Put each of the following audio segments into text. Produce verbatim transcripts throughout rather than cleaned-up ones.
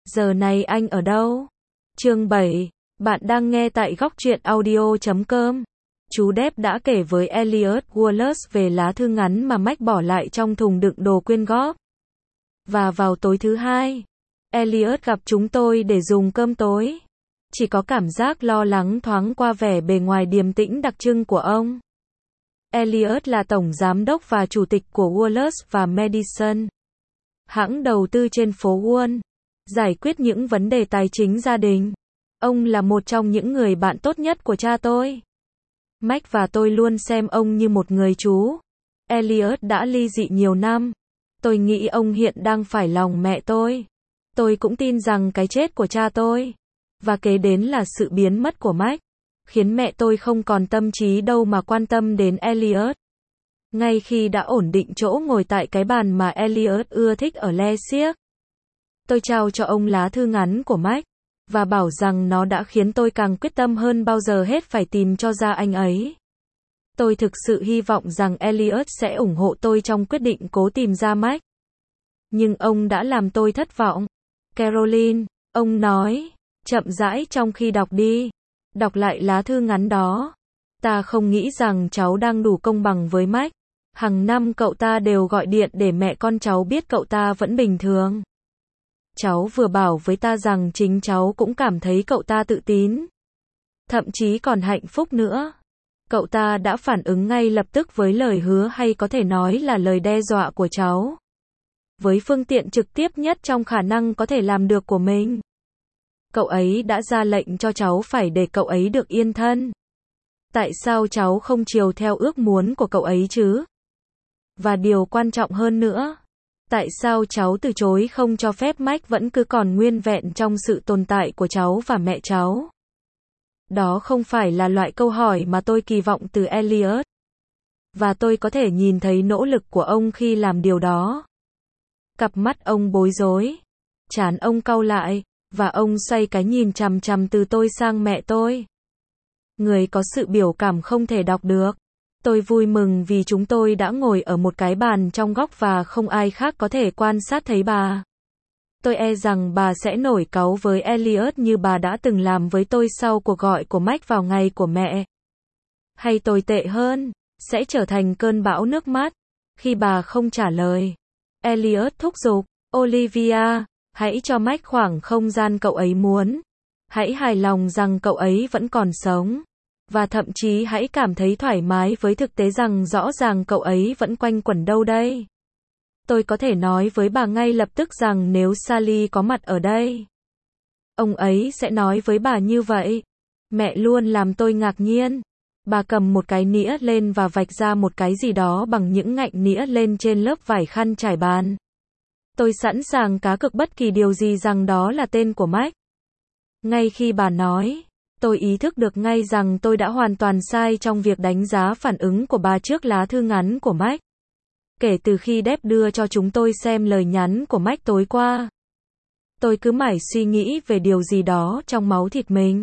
Giờ này anh ở đâu? Chương bảy. Bạn đang nghe tại góc truyện audio chấm com. Chú Depp đã kể với Elliot Wallace về lá thư ngắn mà Mike bỏ lại trong thùng đựng đồ quyên góp. Và vào tối thứ hai, Elliot gặp chúng tôi để dùng cơm tối. Chỉ có cảm giác lo lắng thoáng qua vẻ bề ngoài điềm tĩnh đặc trưng của ông. Elliot là tổng giám đốc và chủ tịch của Wallace và Madison, hãng đầu tư trên phố Wall, giải quyết những vấn đề tài chính gia đình. Ông là một trong những người bạn tốt nhất của cha tôi. Mike và tôi luôn xem ông như một người chú. Elliot đã ly dị nhiều năm. Tôi nghĩ ông hiện đang phải lòng mẹ tôi. Tôi cũng tin rằng cái chết của cha tôi, và kế đến là sự biến mất của Mike, khiến mẹ tôi không còn tâm trí đâu mà quan tâm đến Elliot. Ngay khi đã ổn định chỗ ngồi tại cái bàn mà Elliot ưa thích ở Le Cirque, tôi trao cho ông lá thư ngắn của Mike, và bảo rằng nó đã khiến tôi càng quyết tâm hơn bao giờ hết phải tìm cho ra anh ấy. Tôi thực sự hy vọng rằng Elliot sẽ ủng hộ tôi trong quyết định cố tìm ra Mike. Nhưng ông đã làm tôi thất vọng. Caroline, ông nói, chậm rãi trong khi đọc đi. Đọc lại lá thư ngắn đó. Ta không nghĩ rằng cháu đang đủ công bằng với Mike. Hằng năm cậu ta đều gọi điện để mẹ con cháu biết cậu ta vẫn bình thường. Cháu vừa bảo với ta rằng chính cháu cũng cảm thấy cậu ta tự tín, thậm chí còn hạnh phúc nữa. Cậu ta đã phản ứng ngay lập tức với lời hứa hay có thể nói là lời đe dọa của cháu, với phương tiện trực tiếp nhất trong khả năng có thể làm được của mình. Cậu ấy đã ra lệnh cho cháu phải để cậu ấy được yên thân. Tại sao cháu không chiều theo ước muốn của cậu ấy chứ? Và điều quan trọng hơn nữa, tại sao cháu từ chối không cho phép Mike vẫn cứ còn nguyên vẹn trong sự tồn tại của cháu và mẹ cháu? Đó không phải là loại câu hỏi mà tôi kỳ vọng từ Elliot. Và tôi có thể nhìn thấy nỗ lực của ông khi làm điều đó. Cặp mắt ông bối rối, trán ông cau lại, và ông xoay cái nhìn chằm chằm từ tôi sang mẹ tôi. Người có sự biểu cảm không thể đọc được. Tôi vui mừng vì chúng tôi đã ngồi ở một cái bàn trong góc và không ai khác có thể quan sát thấy bà. Tôi e rằng bà sẽ nổi cáu với Elliot như bà đã từng làm với tôi sau cuộc gọi của Mike vào ngày của mẹ. Hay tồi tệ hơn, sẽ trở thành cơn bão nước mắt khi bà không trả lời. Elliot thúc giục, Olivia, hãy cho Mike khoảng không gian cậu ấy muốn. Hãy hài lòng rằng cậu ấy vẫn còn sống. Và thậm chí hãy cảm thấy thoải mái với thực tế rằng rõ ràng cậu ấy vẫn quanh quẩn đâu đây. Tôi có thể nói với bà ngay lập tức rằng nếu Sally có mặt ở đây, ông ấy sẽ nói với bà như vậy. Mẹ luôn làm tôi ngạc nhiên. Bà cầm một cái nĩa lên và vạch ra một cái gì đó bằng những ngạnh nĩa lên trên lớp vải khăn trải bàn. Tôi sẵn sàng cá cược bất kỳ điều gì rằng đó là tên của Mike. Ngay khi bà nói, tôi ý thức được ngay rằng tôi đã hoàn toàn sai trong việc đánh giá phản ứng của bà trước lá thư ngắn của Mike. Kể từ khi Depp đưa cho chúng tôi xem lời nhắn của Mike tối qua, tôi cứ mải suy nghĩ về điều gì đó trong máu thịt mình.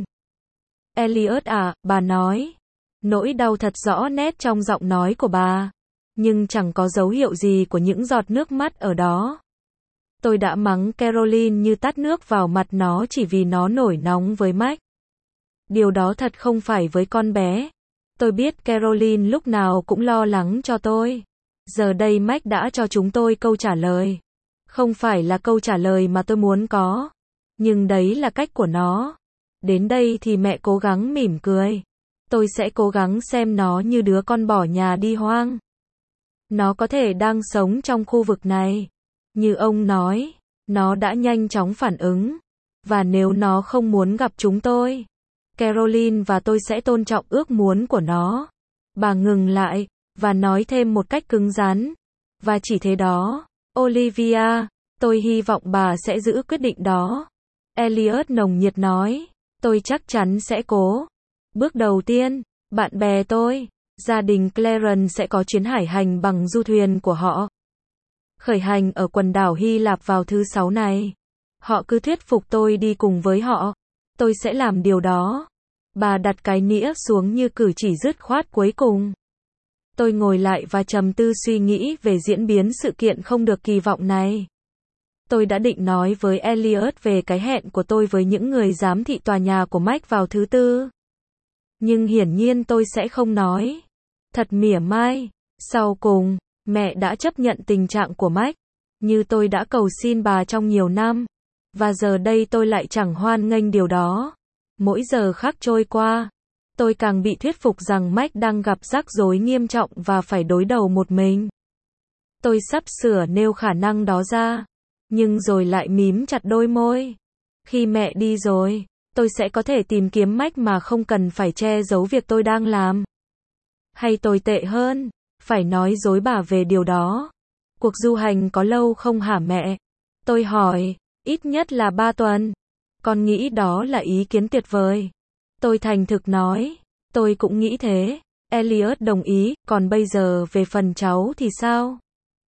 Elliot à, bà nói. Nỗi đau thật rõ nét trong giọng nói của bà, nhưng chẳng có dấu hiệu gì của những giọt nước mắt ở đó. Tôi đã mắng Caroline như tát nước vào mặt nó chỉ vì nó nổi nóng với Mike. Điều đó thật không phải với con bé. Tôi biết Caroline lúc nào cũng lo lắng cho tôi. Giờ đây Mike đã cho chúng tôi câu trả lời. Không phải là câu trả lời mà tôi muốn có, nhưng đấy là cách của nó. Đến đây thì mẹ cố gắng mỉm cười. Tôi sẽ cố gắng xem nó như đứa con bỏ nhà đi hoang. Nó có thể đang sống trong khu vực này. Như ông nói, nó đã nhanh chóng phản ứng. Và nếu nó không muốn gặp chúng tôi, Caroline và tôi sẽ tôn trọng ước muốn của nó. Bà ngừng lại, và nói thêm một cách cứng rắn. Và chỉ thế đó, Olivia, tôi hy vọng bà sẽ giữ quyết định đó. Elliot nồng nhiệt nói, tôi chắc chắn sẽ cố. Bước đầu tiên, bạn bè tôi, gia đình Clarence sẽ có chuyến hải hành bằng du thuyền của họ. Khởi hành ở quần đảo Hy Lạp vào thứ Sáu này. Họ cứ thuyết phục tôi đi cùng với họ. Tôi sẽ làm điều đó. Bà đặt cái nĩa xuống như cử chỉ dứt khoát cuối cùng. Tôi ngồi lại và trầm tư suy nghĩ về diễn biến sự kiện không được kỳ vọng này. Tôi đã định nói với Elliot về cái hẹn của tôi với những người giám thị tòa nhà của Mike vào thứ tư. Nhưng hiển nhiên tôi sẽ không nói. Thật mỉa mai. Sau cùng, mẹ đã chấp nhận tình trạng của Mike, như tôi đã cầu xin bà trong nhiều năm. Và giờ đây tôi lại chẳng hoan nghênh điều đó. Mỗi giờ khắc trôi qua, tôi càng bị thuyết phục rằng Mike đang gặp rắc rối nghiêm trọng và phải đối đầu một mình. Tôi sắp sửa nêu khả năng đó ra, nhưng rồi lại mím chặt đôi môi. Khi mẹ đi rồi, tôi sẽ có thể tìm kiếm Mike mà không cần phải che giấu việc tôi đang làm. Hay tồi tệ hơn, phải nói dối bà về điều đó. Cuộc du hành có lâu không hả mẹ? Tôi hỏi. Ít nhất là ba tuần. Con nghĩ đó là ý kiến tuyệt vời. Tôi thành thực nói. Tôi cũng nghĩ thế. Elliot đồng ý, còn bây giờ về phần cháu thì sao?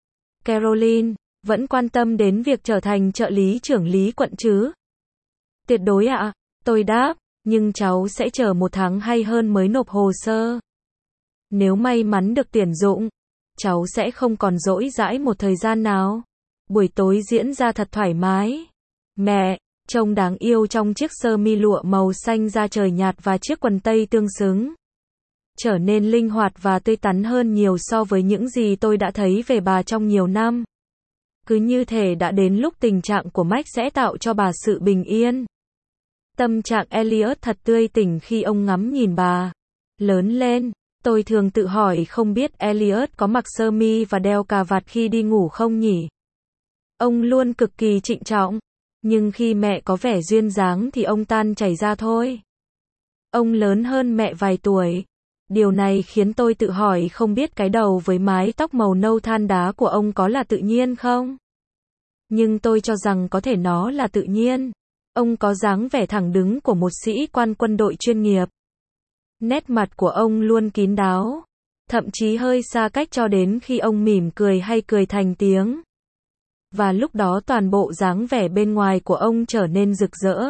Caroline, vẫn quan tâm đến việc trở thành trợ lý trưởng lý quận chứ? Tuyệt đối ạ. À? Tôi đáp, nhưng cháu sẽ chờ một tháng hay hơn mới nộp hồ sơ. Nếu may mắn được tuyển dụng, cháu sẽ không còn rỗi rãi một thời gian nào. Buổi tối diễn ra thật thoải mái. Mẹ, trông đáng yêu trong chiếc sơ mi lụa màu xanh da trời nhạt và chiếc quần tây tương xứng. Trở nên linh hoạt và tươi tắn hơn nhiều so với những gì tôi đã thấy về bà trong nhiều năm. Cứ như thể đã đến lúc tình trạng của Mike sẽ tạo cho bà sự bình yên. Tâm trạng Elliot thật tươi tỉnh khi ông ngắm nhìn bà. Lớn lên, tôi thường tự hỏi không biết Elliot có mặc sơ mi và đeo cà vạt khi đi ngủ không nhỉ? Ông luôn cực kỳ trịnh trọng. Nhưng khi mẹ có vẻ duyên dáng thì ông tan chảy ra thôi. Ông lớn hơn mẹ vài tuổi. Điều này khiến tôi tự hỏi không biết cái đầu với mái tóc màu nâu than đá của ông có là tự nhiên không? Nhưng tôi cho rằng có thể nó là tự nhiên. Ông có dáng vẻ thẳng đứng của một sĩ quan quân đội chuyên nghiệp. Nét mặt của ông luôn kín đáo, thậm chí hơi xa cách cho đến khi ông mỉm cười hay cười thành tiếng. Và lúc đó toàn bộ dáng vẻ bên ngoài của ông trở nên rực rỡ.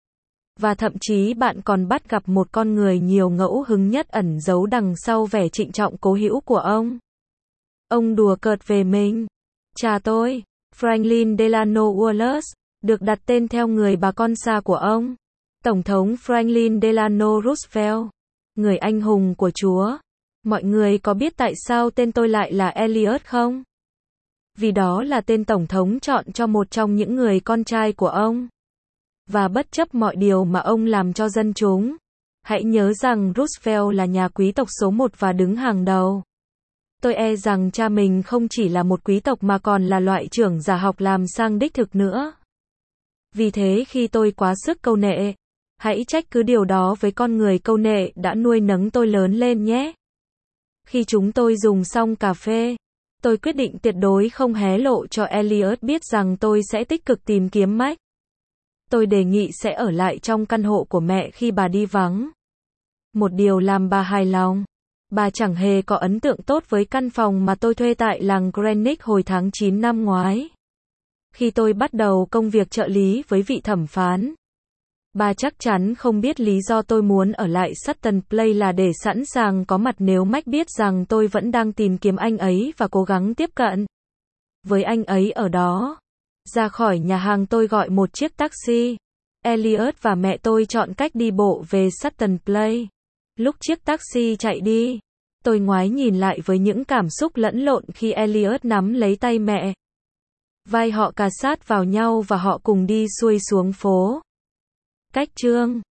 Và thậm chí bạn còn bắt gặp một con người nhiều ngẫu hứng nhất ẩn giấu đằng sau vẻ trịnh trọng cố hữu của ông. Ông đùa cợt về mình. Cha tôi, Franklin Delano Wallace, được đặt tên theo người bà con xa của ông, Tổng thống Franklin Delano Roosevelt, người anh hùng của Chúa. Mọi người có biết tại sao tên tôi lại là Elliot không? Vì đó là tên Tổng thống chọn cho một trong những người con trai của ông. Và bất chấp mọi điều mà ông làm cho dân chúng, hãy nhớ rằng Roosevelt là nhà quý tộc số một và đứng hàng đầu. Tôi e rằng cha mình không chỉ là một quý tộc mà còn là loại trưởng giả học làm sang đích thực nữa. Vì thế khi tôi quá sức câu nệ, hãy trách cứ điều đó với con người câu nệ đã nuôi nấng tôi lớn lên nhé. Khi chúng tôi dùng xong cà phê, tôi quyết định tuyệt đối không hé lộ cho Elliot biết rằng tôi sẽ tích cực tìm kiếm Mike. Tôi đề nghị sẽ ở lại trong căn hộ của mẹ khi bà đi vắng. Một điều làm bà hài lòng. Bà chẳng hề có ấn tượng tốt với căn phòng mà tôi thuê tại làng Greenwich hồi tháng chín năm ngoái. Khi tôi bắt đầu công việc trợ lý với vị thẩm phán, bà chắc chắn không biết lý do tôi muốn ở lại Sutton Place là để sẵn sàng có mặt nếu Mike biết rằng tôi vẫn đang tìm kiếm anh ấy và cố gắng tiếp cận với anh ấy ở đó. Ra khỏi nhà hàng tôi gọi một chiếc taxi. Elliot và mẹ tôi chọn cách đi bộ về Sutton Place. Lúc chiếc taxi chạy đi, tôi ngoái nhìn lại với những cảm xúc lẫn lộn khi Elliot nắm lấy tay mẹ. Vai họ cà sát vào nhau và họ cùng đi xuôi xuống phố. Cách chương